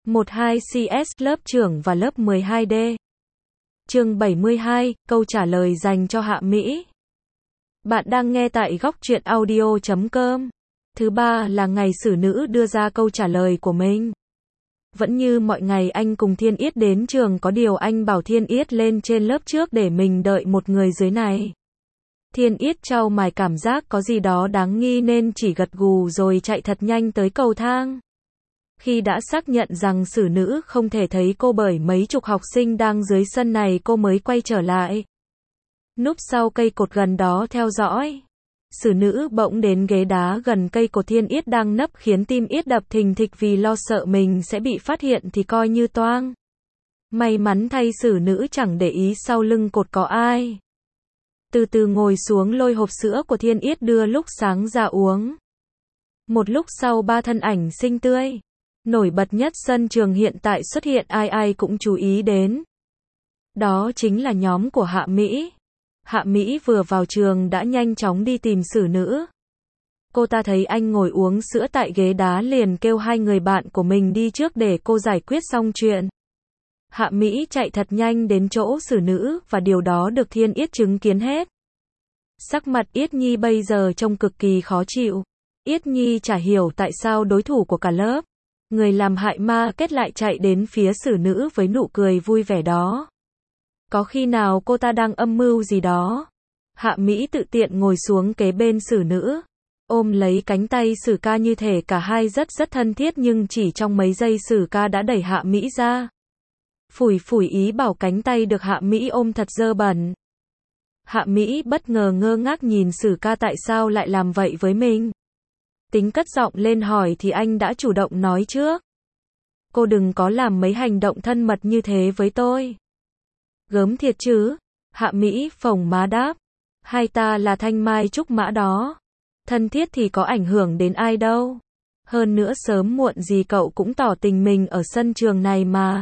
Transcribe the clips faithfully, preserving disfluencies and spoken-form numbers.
một hai C S lớp trưởng và lớp mười hai D. Chương bảy mươi hai, câu trả lời dành cho Hạ Mỹ. Bạn đang nghe tại góc truyện audio chấm com. Thứ ba là ngày xử nữ đưa ra câu trả lời của mình. Vẫn như mọi ngày anh cùng Thiên Yết đến trường, có điều anh bảo Thiên Yết lên trên lớp trước để mình đợi một người dưới này. Thiên Yết trao mày cảm giác có gì đó đáng nghi nên chỉ gật gù rồi chạy thật nhanh tới cầu thang. Khi đã xác nhận rằng xử nữ không thể thấy cô bởi mấy chục học sinh đang dưới sân này, cô mới quay trở lại. Núp sau cây cột gần đó theo dõi. Xử nữ bỗng đến ghế đá gần cây cột Thiên Yết đang nấp, khiến tim Yết đập thình thịch vì lo sợ mình sẽ bị phát hiện thì coi như toang. May mắn thay xử nữ chẳng để ý sau lưng cột có ai. Từ từ ngồi xuống lôi hộp sữa của Thiên Yết đưa lúc sáng ra uống. Một lúc sau ba thân ảnh xinh tươi, nổi bật nhất sân trường hiện tại xuất hiện, ai ai cũng chú ý đến. Đó chính là nhóm của Hạ Mỹ. Hạ Mỹ vừa vào trường đã nhanh chóng đi tìm xử nữ. Cô ta thấy anh ngồi uống sữa tại ghế đá liền kêu hai người bạn của mình đi trước để cô giải quyết xong chuyện. Hạ Mỹ chạy thật nhanh đến chỗ xử nữ và điều đó được Thiên Yết chứng kiến hết. Sắc mặt Yết Nhi bây giờ trông cực kỳ khó chịu. Yết Nhi chả hiểu tại sao đối thủ của cả lớp, người làm hại ma kết lại chạy đến phía xử nữ với nụ cười vui vẻ đó. Có khi nào cô ta đang âm mưu gì đó? Hạ Mỹ tự tiện ngồi xuống kế bên xử nữ, ôm lấy cánh tay xử ca như thể cả hai rất rất thân thiết, nhưng chỉ trong mấy giây xử ca đã đẩy Hạ Mỹ ra. Phủi phủi ý bảo cánh tay được Hạ Mỹ ôm thật dơ bẩn. Hạ Mỹ bất ngờ ngơ ngác nhìn xử ca tại sao lại làm vậy với mình. Tính cất giọng lên hỏi thì anh đã chủ động nói trước. Cô đừng có làm mấy hành động thân mật như thế với tôi. Gớm thiệt chứ? Hạ Mỹ phồng má đáp. Hai ta là thanh mai trúc mã đó. Thân thiết thì có ảnh hưởng đến ai đâu. Hơn nữa sớm muộn gì cậu cũng tỏ tình mình ở sân trường này mà.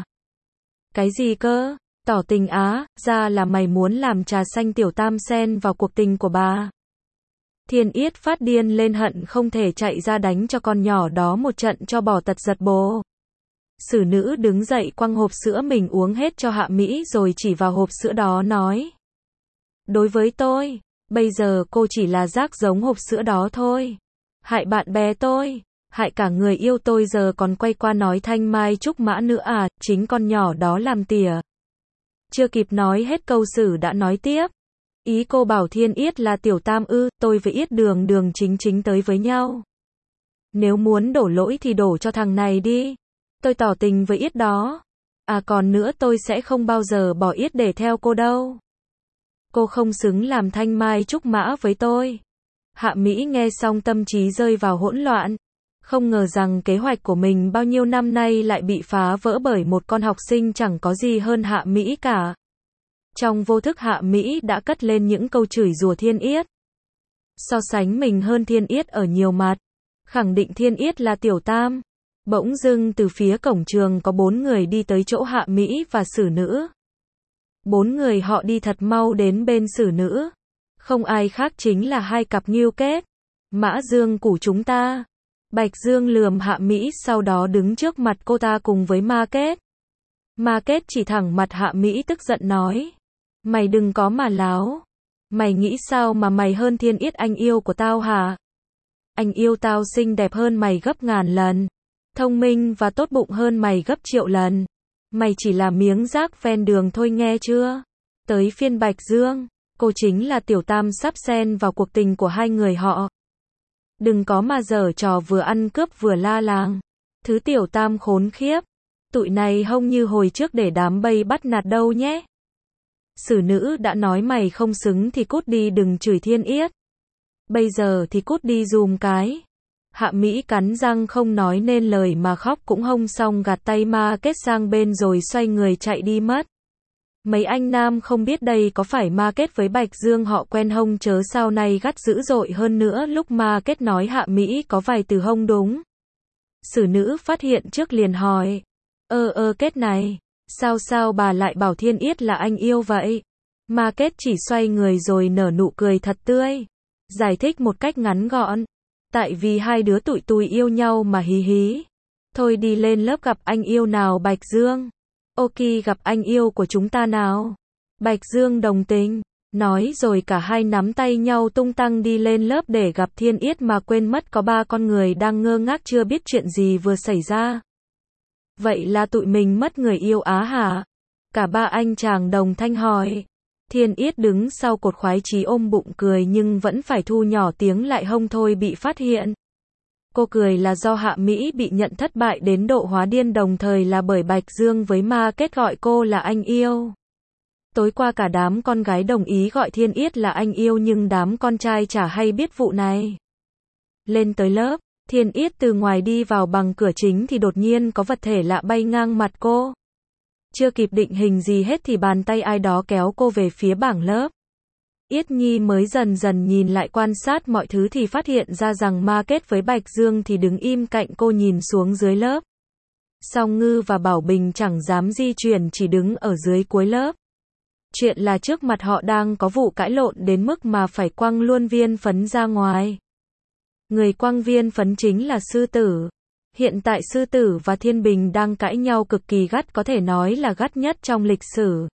Cái gì cơ? Tỏ tình á? Ra là mày muốn làm trà xanh tiểu tam xen vào cuộc tình của bà. Thiên Yết phát điên lên, hận không thể chạy ra đánh cho con nhỏ đó một trận cho bỏ tật giật bồ. Xử nữ đứng dậy quăng hộp sữa mình uống hết cho Hạ Mỹ rồi chỉ vào hộp sữa đó nói. Đối với tôi, bây giờ cô chỉ là rác giống hộp sữa đó thôi. Hại bạn bè tôi, hại cả người yêu tôi, giờ còn quay qua nói thanh mai trúc mã nữa à? Chính con nhỏ đó làm tỉa. Chưa kịp nói hết câu xử đã nói tiếp. Ý cô bảo Thiên Yết là tiểu tam ư? Tôi với Yết đường đường chính chính tới với nhau. Nếu muốn đổ lỗi thì đổ cho thằng này đi. Tôi tỏ tình với Yết đó. À còn nữa, tôi sẽ không bao giờ bỏ Yết để theo cô đâu. Cô không xứng làm thanh mai trúc mã với tôi. Hạ Mỹ nghe xong tâm trí rơi vào hỗn loạn. Không ngờ rằng kế hoạch của mình bao nhiêu năm nay lại bị phá vỡ bởi một con học sinh chẳng có gì hơn Hạ Mỹ cả. Trong vô thức Hạ Mỹ đã cất lên những câu chửi rủa Thiên Yết. So sánh mình hơn Thiên Yết ở nhiều mặt. Khẳng định Thiên Yết là tiểu tam. Bỗng dưng từ phía cổng trường có bốn người đi tới chỗ Hạ Mỹ và xử nữ. Bốn người họ đi thật mau đến bên xử nữ. Không ai khác chính là hai cặp nghêu kết. Mã Dương của chúng ta. Bạch Dương lườm Hạ Mỹ, sau đó đứng trước mặt cô ta cùng với Ma Kết. Ma Kết chỉ thẳng mặt Hạ Mỹ tức giận nói. Mày đừng có mà láo. Mày nghĩ sao mà mày hơn Thiên Yết anh yêu của tao hả? Anh yêu tao xinh đẹp hơn mày gấp ngàn lần. Thông minh và tốt bụng hơn mày gấp triệu lần. Mày chỉ là miếng rác ven đường thôi, nghe chưa? Tới phiên Bạch Dương, cô chính là tiểu tam sắp xen vào cuộc tình của hai người họ. Đừng có mà giở trò vừa ăn cướp vừa la làng. Thứ tiểu tam khốn khiếp. Tụi này hông như hồi trước để đám bây bắt nạt đâu nhé. Xử nữ đã nói mày không xứng thì cút đi, đừng chửi Thiên Yết. Bây giờ thì cút đi dùm cái. Hạ Mỹ cắn răng không nói nên lời mà khóc cũng hông xong, gạt tay Ma Kết sang bên rồi xoay người chạy đi mất. Mấy anh nam không biết đây có phải Ma Kết với Bạch Dương họ quen hông chớ sao nay gắt dữ dội hơn nữa lúc Ma Kết nói Hạ Mỹ có vài từ hông đúng. Xử nữ phát hiện trước liền hỏi. Ơ ơ Kết này, sao sao bà lại bảo Thiên Yết là anh yêu vậy? Ma Kết chỉ xoay người rồi nở nụ cười thật tươi. Giải thích một cách ngắn gọn. Tại vì hai đứa tụi tui yêu nhau mà hí hí. Thôi đi lên lớp gặp anh yêu nào Bạch Dương. Ok gặp anh yêu của chúng ta nào. Bạch Dương đồng tình. Nói rồi cả hai nắm tay nhau tung tăng đi lên lớp để gặp Thiên Yết mà quên mất có ba con người đang ngơ ngác chưa biết chuyện gì vừa xảy ra. Vậy là tụi mình mất người yêu á hả? Cả ba anh chàng đồng thanh hỏi. Thiên Yết đứng sau cột khoái chí ôm bụng cười nhưng vẫn phải thu nhỏ tiếng lại hông thôi bị phát hiện. Cô cười là do Hạ Mỹ bị nhận thất bại đến độ hóa điên đồng thời là bởi Bạch Dương với ma kết gọi cô là anh yêu. Tối qua cả đám con gái đồng ý gọi Thiên Yết là anh yêu nhưng đám con trai chả hay biết vụ này. Lên tới lớp, Thiên Yết từ ngoài đi vào bằng cửa chính thì đột nhiên có vật thể lạ bay ngang mặt cô. Chưa kịp định hình gì hết thì bàn tay ai đó kéo cô về phía bảng lớp. Yết Nhi mới dần dần nhìn lại quan sát mọi thứ thì phát hiện ra rằng ma kết với Bạch Dương thì đứng im cạnh cô nhìn xuống dưới lớp. Song Ngư và Bảo Bình chẳng dám di chuyển chỉ đứng ở dưới cuối lớp. Chuyện là trước mặt họ đang có vụ cãi lộn đến mức mà phải quăng luôn viên phấn ra ngoài. Người quăng viên phấn chính là Sư Tử. Hiện tại Sư Tử và Thiên Bình đang cãi nhau cực kỳ gắt, có thể nói là gắt nhất trong lịch sử.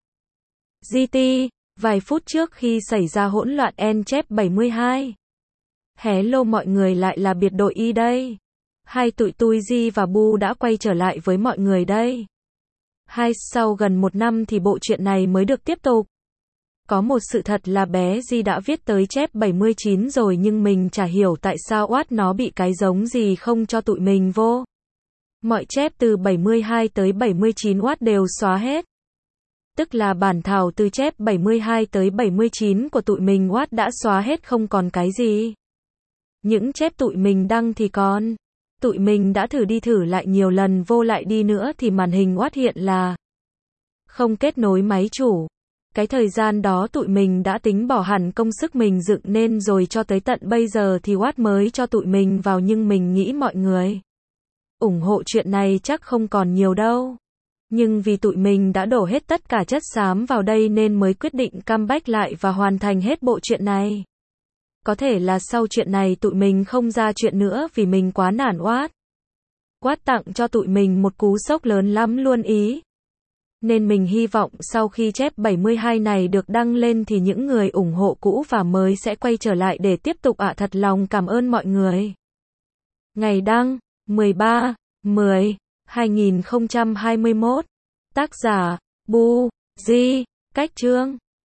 giê tê, vài phút trước khi xảy ra hỗn loạn en chép bảy mươi hai. Hello mọi người, lại là biệt đội Y đây. Hai tụi tôi Di và Bu đã quay trở lại với mọi người đây. Hai sau gần một năm thì bộ truyện này mới được tiếp tục. Có một sự thật là bé Di đã viết tới chép bảy mươi chín rồi nhưng mình chả hiểu tại sao oát nó bị cái giống gì không cho tụi mình vô. Mọi chép từ bảy mươi hai tới bảy mươi chín oát đều xóa hết. Tức là bản thảo từ chép bảy mươi hai tới bảy mươi chín của tụi mình oát đã xóa hết không còn cái gì. Những chép tụi mình đăng thì còn. Tụi mình đã thử đi thử lại nhiều lần vô lại đi nữa thì màn hình oát hiện là không kết nối máy chủ. Cái thời gian đó tụi mình đã tính bỏ hẳn công sức mình dựng nên rồi cho tới tận bây giờ thì oát mới cho tụi mình vào nhưng mình nghĩ mọi người ủng hộ chuyện này chắc không còn nhiều đâu. Nhưng vì tụi mình đã đổ hết tất cả chất xám vào đây nên mới quyết định comeback lại và hoàn thành hết bộ truyện này. Có thể là sau chuyện này tụi mình không ra chuyện nữa vì mình quá nản oát. Oát tặng cho tụi mình một cú sốc lớn lắm luôn ý. Nên mình hy vọng sau khi chép bảy mươi hai này được đăng lên thì những người ủng hộ cũ và mới sẽ quay trở lại để tiếp tục ạ. À, thật lòng cảm ơn mọi người. Ngày đăng mười ba mười hai nghìn không trăm hai mươi mốt. Tác giả Bu Di. Cách chương